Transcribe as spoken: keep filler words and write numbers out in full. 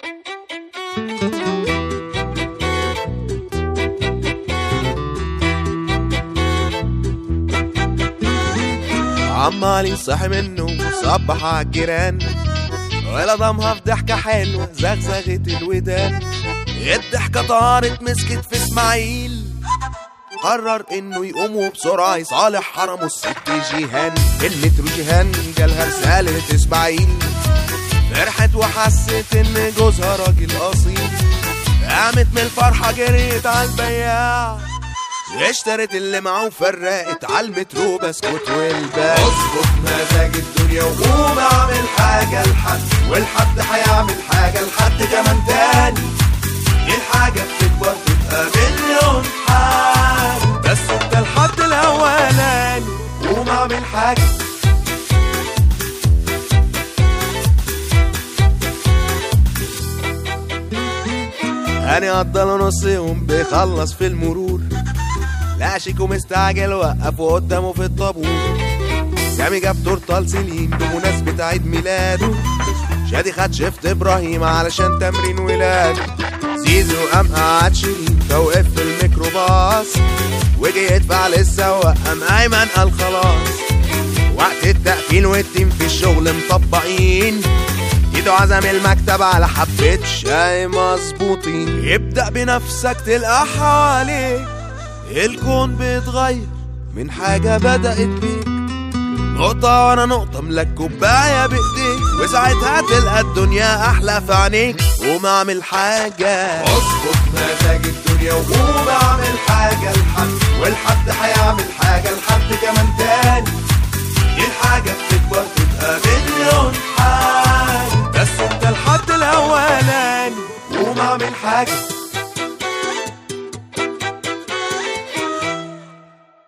عمالي صاحي منه صبح عالجيران ولا ضمها في ضحكة حلوة زغزغت الودان. الضحكة طارت مسكت في اسماعيل، قرر انه يقوم وبسرعة يصالح حرمه الست جيهان. المترو جيهان جالها رسالة اسماعيل، فرحت وحست ان جوزها راجل اصيل. قامت من الفرحة جريت عالبياع، اشترت اللي معاه وفرقت عالمترو بسكوت والباع. اظبط مزاج الدنيا وقوم اعمل حاجة لحد، والحد هيعمل حاجة لحد كمان تاني. الحاجة بتكبر تبقى مليون حاجة، بس انت الحد الاولاني قوم اعمل حاجة. هاني قضاله نص يوم بيخلص في المرور، لا شيكو مستعجل وقفه قدامه في الطابور. سامي جاب تورته لسليم بمناسبة عيد ميلاده، شادي خد شفت ابراهيم علشان تمرين ولاده. زيزو قام قعد شيرين فوقف في الميكروباص، وجي يدفع للسواق قام ايمن قال خلاص. وقت التقفيل والتيم في الشغل مطبقين، ايده عزم المكتب على حبة شاي مظبوطين. ابدأ بنفسك تلقى حواليك الكون بيتغير من حاجة بدأت بيك، نقطة ورا نقطة ملك كوباية بايديك، وساعتها تلقى الدنيا أحلى في عينيك. قوم اعمل حاجة، اظبط مزاج الدنيا وقوم اعمل حاجة لحد، والحد هيعمل حاجة لحد كمان تاني. الحاجة بتكبر تبقى مليون حاجة، بس انت الحد الأولاني قوم اعمل حاجة.